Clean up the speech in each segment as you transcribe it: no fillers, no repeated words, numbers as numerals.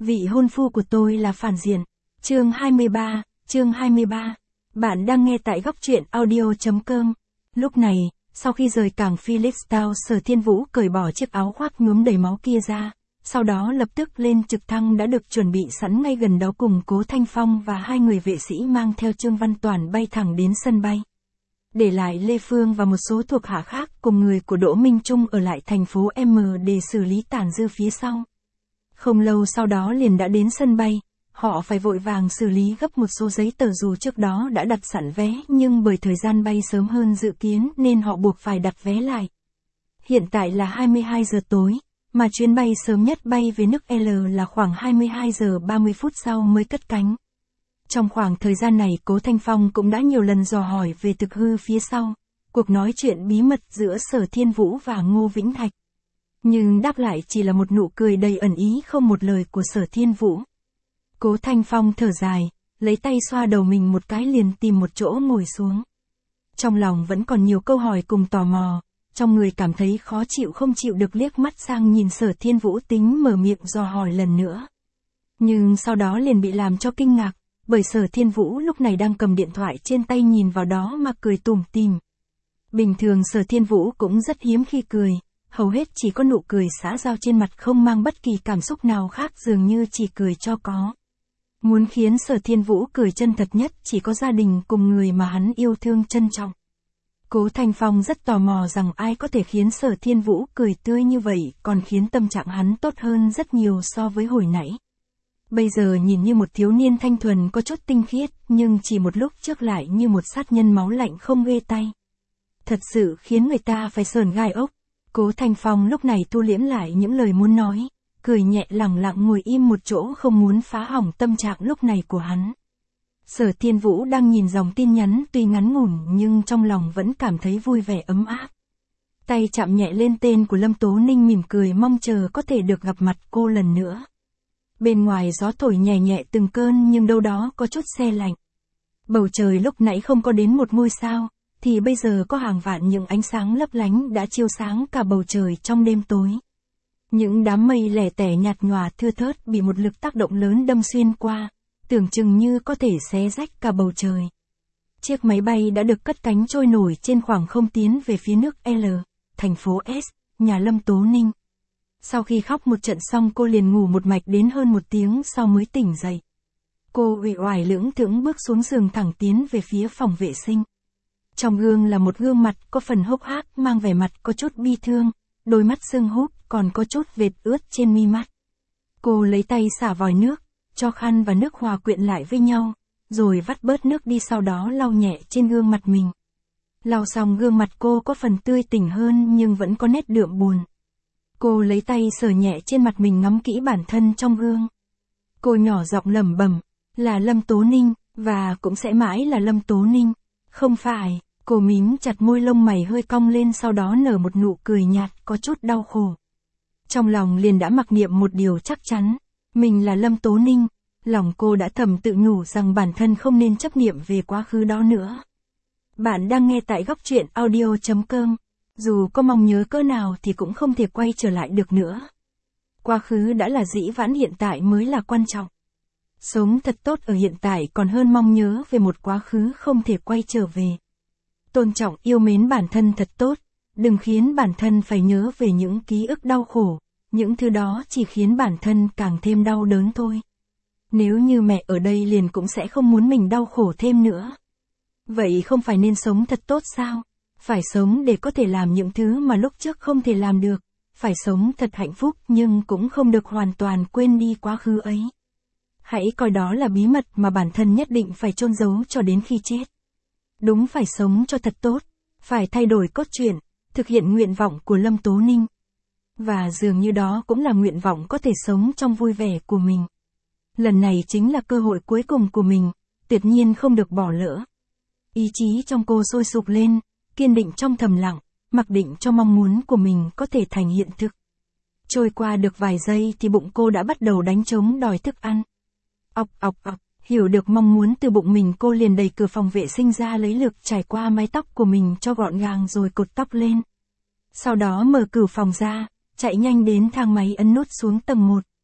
Vị hôn phu của tôi là phản diện. Chương 23. Bạn đang nghe tại góc truyện audio.com. Lúc này, sau khi rời cảng Philipstown, Sở Thiên Vũ cởi bỏ chiếc áo khoác nhuốm đầy máu kia ra, sau đó lập tức lên trực thăng đã được chuẩn bị sẵn ngay gần đó cùng Cố Thanh Phong và hai người vệ sĩ mang theo Trương Văn Toản bay thẳng đến sân bay. Để lại Lê Phương và một số thuộc hạ khác cùng người của Đỗ Minh Trung ở lại thành phố M để xử lý tàn dư phía sau. Không lâu sau đó liền đã đến sân bay, họ phải vội vàng xử lý gấp một số giấy tờ dù trước đó đã đặt sẵn vé nhưng bởi thời gian bay sớm hơn dự kiến nên họ buộc phải đặt vé lại. Hiện tại là 22 giờ tối, mà chuyến bay sớm nhất bay về nước L là khoảng 22 giờ 30 phút sau mới cất cánh. Trong khoảng thời gian này Cố Thanh Phong cũng đã nhiều lần dò hỏi về thực hư phía sau, cuộc nói chuyện bí mật giữa Sở Thiên Vũ và Ngô Vĩnh Thạch. Nhưng đáp lại chỉ là một nụ cười đầy ẩn ý không một lời của Sở Thiên Vũ. Cố Thanh Phong thở dài, lấy tay xoa đầu mình một cái liền tìm một chỗ ngồi xuống. Trong lòng vẫn còn nhiều câu hỏi cùng tò mò, trong người cảm thấy khó chịu không chịu được liếc mắt sang nhìn Sở Thiên Vũ tính mở miệng dò hỏi lần nữa. Nhưng sau đó liền bị làm cho kinh ngạc, bởi Sở Thiên Vũ lúc này đang cầm điện thoại trên tay nhìn vào đó mà cười tủm tỉm. Bình thường Sở Thiên Vũ cũng rất hiếm khi cười, hầu hết chỉ có nụ cười xã giao trên mặt không mang bất kỳ cảm xúc nào khác, dường như chỉ cười cho có. Muốn khiến Sở Thiên Vũ cười chân thật nhất chỉ có gia đình cùng người mà hắn yêu thương trân trọng. Cố Thanh Phong rất tò mò rằng ai có thể khiến Sở Thiên Vũ cười tươi như vậy, còn khiến tâm trạng hắn tốt hơn rất nhiều so với hồi nãy. Bây giờ nhìn như một thiếu niên thanh thuần có chút tinh khiết, nhưng chỉ một lúc trước lại như một sát nhân máu lạnh không ghê tay. Thật sự khiến người ta phải sởn gai ốc. Cố Thanh Phong lúc này thu liễm lại những lời muốn nói, cười nhẹ lẳng lặng ngồi im một chỗ không muốn phá hỏng tâm trạng lúc này của hắn. Sở Thiên Vũ đang nhìn dòng tin nhắn tuy ngắn ngủn nhưng trong lòng vẫn cảm thấy vui vẻ ấm áp. Tay chạm nhẹ lên tên của Lâm Tố Ninh mỉm cười mong chờ có thể được gặp mặt cô lần nữa. Bên ngoài gió thổi nhẹ nhẹ từng cơn nhưng đâu đó có chút se lạnh. Bầu trời lúc nãy không có đến một ngôi sao, thì bây giờ có hàng vạn những ánh sáng lấp lánh đã chiếu sáng cả bầu trời trong đêm tối. Những đám mây lẻ tẻ nhạt nhòa thưa thớt bị một lực tác động lớn đâm xuyên qua, tưởng chừng như có thể xé rách cả bầu trời. Chiếc máy bay đã được cất cánh trôi nổi trên khoảng không tiến về phía nước L, thành phố S, nhà Lâm Tố Ninh. Sau khi khóc một trận xong cô liền ngủ một mạch đến hơn một tiếng sau mới tỉnh dậy. Cô uể oải lững thững bước xuống giường thẳng tiến về phía phòng vệ sinh. Trong gương là một gương mặt có phần hốc hác mang vẻ mặt có chút bi thương, đôi mắt sưng húp còn có chút vệt ướt trên mi mắt. Cô lấy tay xả vòi nước, cho khăn và nước hòa quyện lại với nhau, rồi vắt bớt nước đi sau đó lau nhẹ trên gương mặt mình. Lau xong gương mặt cô có phần tươi tỉnh hơn nhưng vẫn có nét đượm buồn. Cô lấy tay sờ nhẹ trên mặt mình ngắm kỹ bản thân trong gương. Cô nhỏ giọng lẩm bẩm, là Lâm Tố Ninh, và cũng sẽ mãi là Lâm Tố Ninh. Không phải, cô mím chặt môi lông mày hơi cong lên sau đó nở một nụ cười nhạt có chút đau khổ. Trong lòng liền đã mặc niệm một điều chắc chắn, mình là Lâm Tố Ninh, lòng cô đã thầm tự nhủ rằng bản thân không nên chấp niệm về quá khứ đó nữa. Bạn đang nghe tại góc truyện audio.com. Dù có mong nhớ cỡ nào thì cũng không thể quay trở lại được nữa. Quá khứ đã là dĩ vãng, hiện tại mới là quan trọng. Sống thật tốt ở hiện tại còn hơn mong nhớ về một quá khứ không thể quay trở về. Tôn trọng yêu mến bản thân thật tốt, đừng khiến bản thân phải nhớ về những ký ức đau khổ, những thứ đó chỉ khiến bản thân càng thêm đau đớn thôi. Nếu như mẹ ở đây liền cũng sẽ không muốn mình đau khổ thêm nữa. Vậy không phải nên sống thật tốt sao? Phải sống để có thể làm những thứ mà lúc trước không thể làm được, phải sống thật hạnh phúc nhưng cũng không được hoàn toàn quên đi quá khứ ấy. Hãy coi đó là bí mật mà bản thân nhất định phải chôn giấu cho đến khi chết. Đúng, phải sống cho thật tốt, phải thay đổi cốt truyện, thực hiện nguyện vọng của Lâm Tố Ninh. Và dường như đó cũng là nguyện vọng có thể sống trong vui vẻ của mình. Lần này chính là cơ hội cuối cùng của mình, tuyệt nhiên không được bỏ lỡ. Ý chí trong cô sôi sục lên, kiên định trong thầm lặng, mặc định cho mong muốn của mình có thể thành hiện thực. Trôi qua được vài giây thì bụng cô đã bắt đầu đánh trống đòi thức ăn. Ọc ọc ọc, hiểu được mong muốn từ bụng mình cô liền đẩy cửa phòng vệ sinh ra lấy lược trải qua mái tóc của mình cho gọn gàng rồi cột tóc lên. Sau đó mở cửa phòng ra, chạy nhanh đến thang máy ấn nút xuống tầng 1.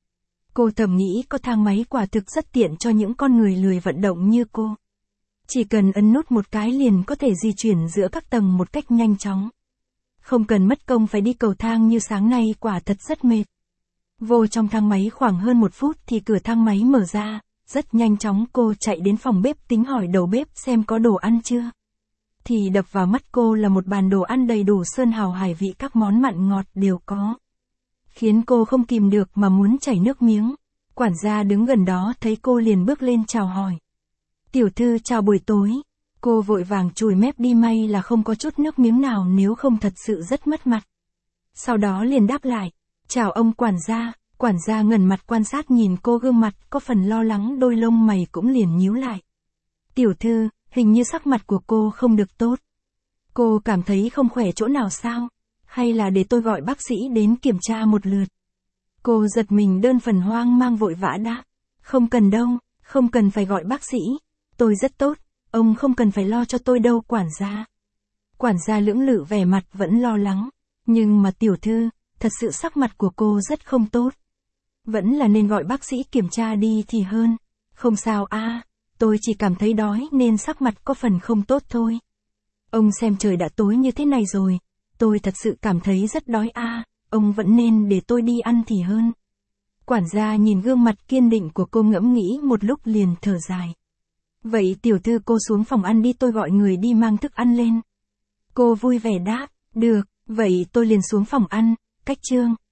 Cô thầm nghĩ có thang máy quả thực rất tiện cho những con người lười vận động như cô. Chỉ cần ấn nút một cái liền có thể di chuyển giữa các tầng một cách nhanh chóng. Không cần mất công phải đi cầu thang như sáng nay, quả thật rất mệt. Vô trong thang máy khoảng hơn 1 phút thì cửa thang máy mở ra, rất nhanh chóng cô chạy đến phòng bếp tính hỏi đầu bếp xem có đồ ăn chưa. Thì đập vào mắt cô là một bàn đồ ăn đầy đủ sơn hào hải vị, các món mặn ngọt đều có. Khiến cô không kìm được mà muốn chảy nước miếng. Quản gia đứng gần đó thấy cô liền bước lên chào hỏi. Tiểu thư chào buổi tối. Cô vội vàng chùi mép đi, may là không có chút nước miếng nào, nếu không thật sự rất mất mặt. Sau đó liền đáp lại. Chào ông quản gia. Quản gia ngẩng mặt quan sát nhìn cô, gương mặt có phần lo lắng, đôi lông mày cũng liền nhíu lại. Tiểu thư, hình như sắc mặt của cô không được tốt. Cô cảm thấy không khỏe chỗ nào sao? Hay là để tôi gọi bác sĩ đến kiểm tra một lượt? Cô giật mình, đơn phần hoang mang vội vã đáp. Không cần đâu, không cần phải gọi bác sĩ. Tôi rất tốt, ông không cần phải lo cho tôi đâu quản gia. Quản gia lưỡng lự, vẻ mặt vẫn lo lắng. Nhưng mà tiểu thư, thật sự sắc mặt của cô rất không tốt. Vẫn là nên gọi bác sĩ kiểm tra đi thì hơn. Không sao tôi chỉ cảm thấy đói nên sắc mặt có phần không tốt thôi. Ông xem trời đã tối như thế này rồi, tôi thật sự cảm thấy rất đói ông vẫn nên để tôi đi ăn thì hơn. Quản gia nhìn gương mặt kiên định của cô ngẫm nghĩ một lúc liền thở dài. Vậy tiểu thư cô xuống phòng ăn đi, tôi gọi người đi mang thức ăn lên. Cô vui vẻ đáp, được, vậy tôi liền xuống phòng ăn. Cách Trương